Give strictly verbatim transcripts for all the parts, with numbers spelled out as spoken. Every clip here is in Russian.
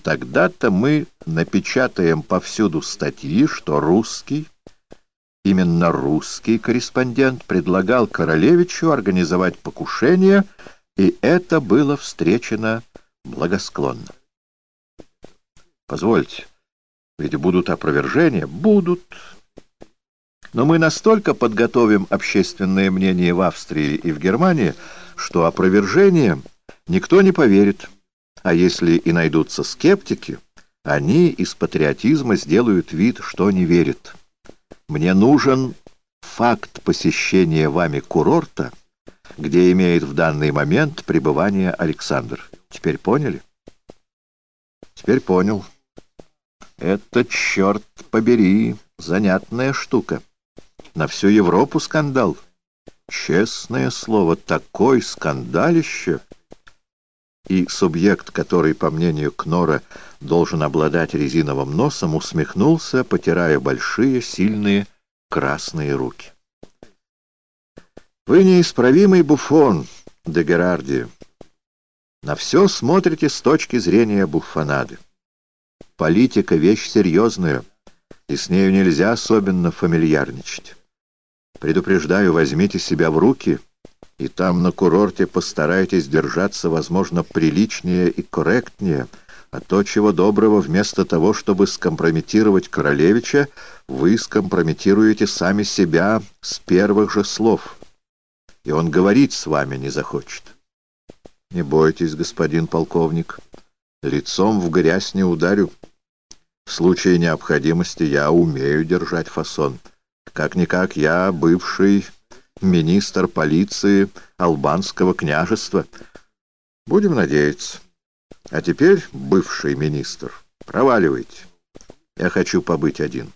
Тогда-то мы напечатаем повсюду статьи, что русский, именно русский корреспондент предлагал королевичу организовать покушение, и это было встречено благосклонно. Позвольте, ведь будут опровержения? Будут. Но мы настолько подготовим общественное мнение в Австрии и в Германии, что опровержениям никто не поверит. А если и найдутся скептики, они из патриотизма сделают вид, что не верят. Мне нужен факт посещения вами курорта, где имеет в данный момент пребывание Александр. Теперь поняли? Теперь понял. Это, черт побери, занятная штука. На всю Европу скандал. Честное слово, такой скандалище. И субъект, который, по мнению Кнора, должен обладать резиновым носом, усмехнулся, потирая большие, сильные, красные руки. Вы неисправимый буфон, де Герарди. На все смотрите с точки зрения буфонады. Политика — вещь серьезная, и с нею нельзя особенно фамильярничать. Предупреждаю, возьмите себя в руки, и там на курорте постарайтесь держаться, возможно, приличнее и корректнее, а то, чего доброго, вместо того, чтобы скомпрометировать королевича, вы скомпрометируете сами себя с первых же слов, и он говорить с вами не захочет. Не бойтесь, господин полковник, лицом в грязь не ударю. В случае необходимости я умею держать фасон. Как-никак я бывший министр полиции Албанского княжества. Будем надеяться. А теперь, бывший министр, проваливайте. Я хочу побыть один.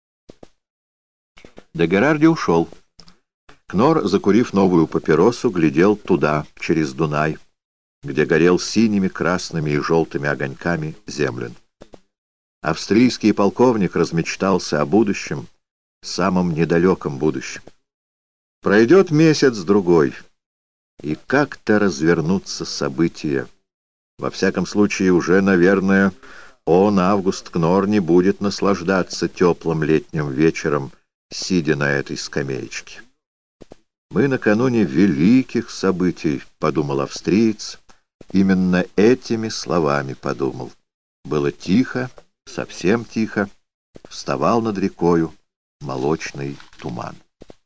Де Герарди ушел. Кнор, закурив новую папиросу, глядел туда, через Дунай, где горел синими, красными и желтыми огоньками Землин. Австрийский полковник размечтался о будущем, самом недалеком будущем. Пройдет месяц-другой, и как-то развернутся события. Во всяком случае, уже, наверное, он, Август Кнор, не будет наслаждаться теплым летним вечером, сидя на этой скамеечке. «Мы накануне великих событий», — подумал австриец, именно этими словами подумал. Было тихо, совсем тихо, вставал над рекою молочный туман.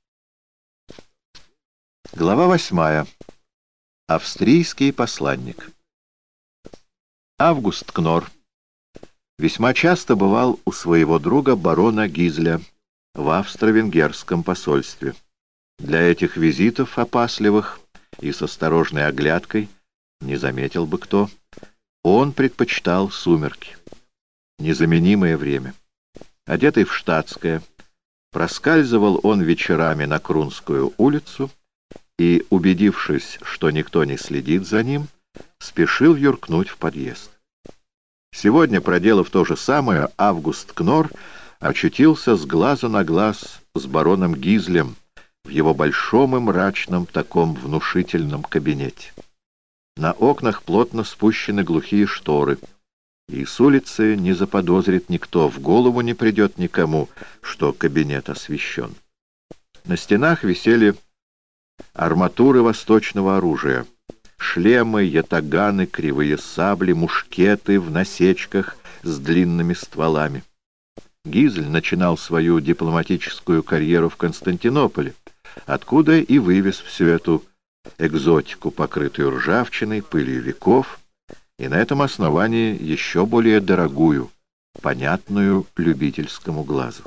Глава восьмая. Австрийский посланник. Август Кнор весьма часто бывал у своего друга барона Гизля в австро-венгерском посольстве. Для этих визитов опасливых и с осторожной оглядкой, не заметил бы кто, он предпочитал сумерки. Незаменимое время. Одетый в штатское, проскальзывал он вечерами на Крунскую улицу и, убедившись, что никто не следит за ним, спешил юркнуть в подъезд. Сегодня, проделав то же самое, Август Кнор очутился с глазу на глаз с бароном Гизлем в его большом и мрачном таком внушительном кабинете. На окнах плотно спущены глухие шторы, и с улицы не заподозрит никто, в голову не придет никому, что кабинет освещен. На стенах висели арматуры восточного оружия, шлемы, ятаганы, кривые сабли, мушкеты в насечках с длинными стволами. Гизль начинал свою дипломатическую карьеру в Константинополе, откуда и вывез всю эту экзотику, покрытую ржавчиной, пылью веков, и на этом основании еще более дорогую, понятную любительскому глазу.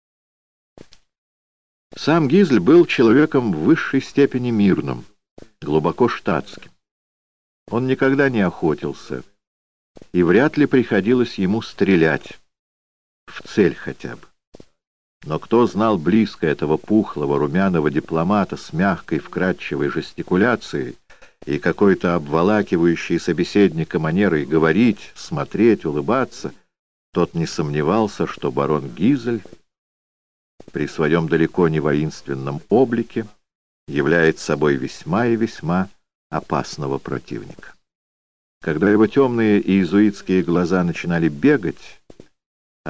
Сам Гизль был человеком в высшей степени мирным, глубоко штатским. Он никогда не охотился, и вряд ли приходилось ему стрелять, в цель хотя бы. Но кто знал близко этого пухлого, румяного дипломата с мягкой, вкрадчивой жестикуляцией и какой-то обволакивающей собеседника манерой говорить, смотреть, улыбаться, тот не сомневался, что барон Гизель при своем далеко не воинственном облике является собой весьма и весьма опасного противника. Когда его темные иезуитские глаза начинали бегать,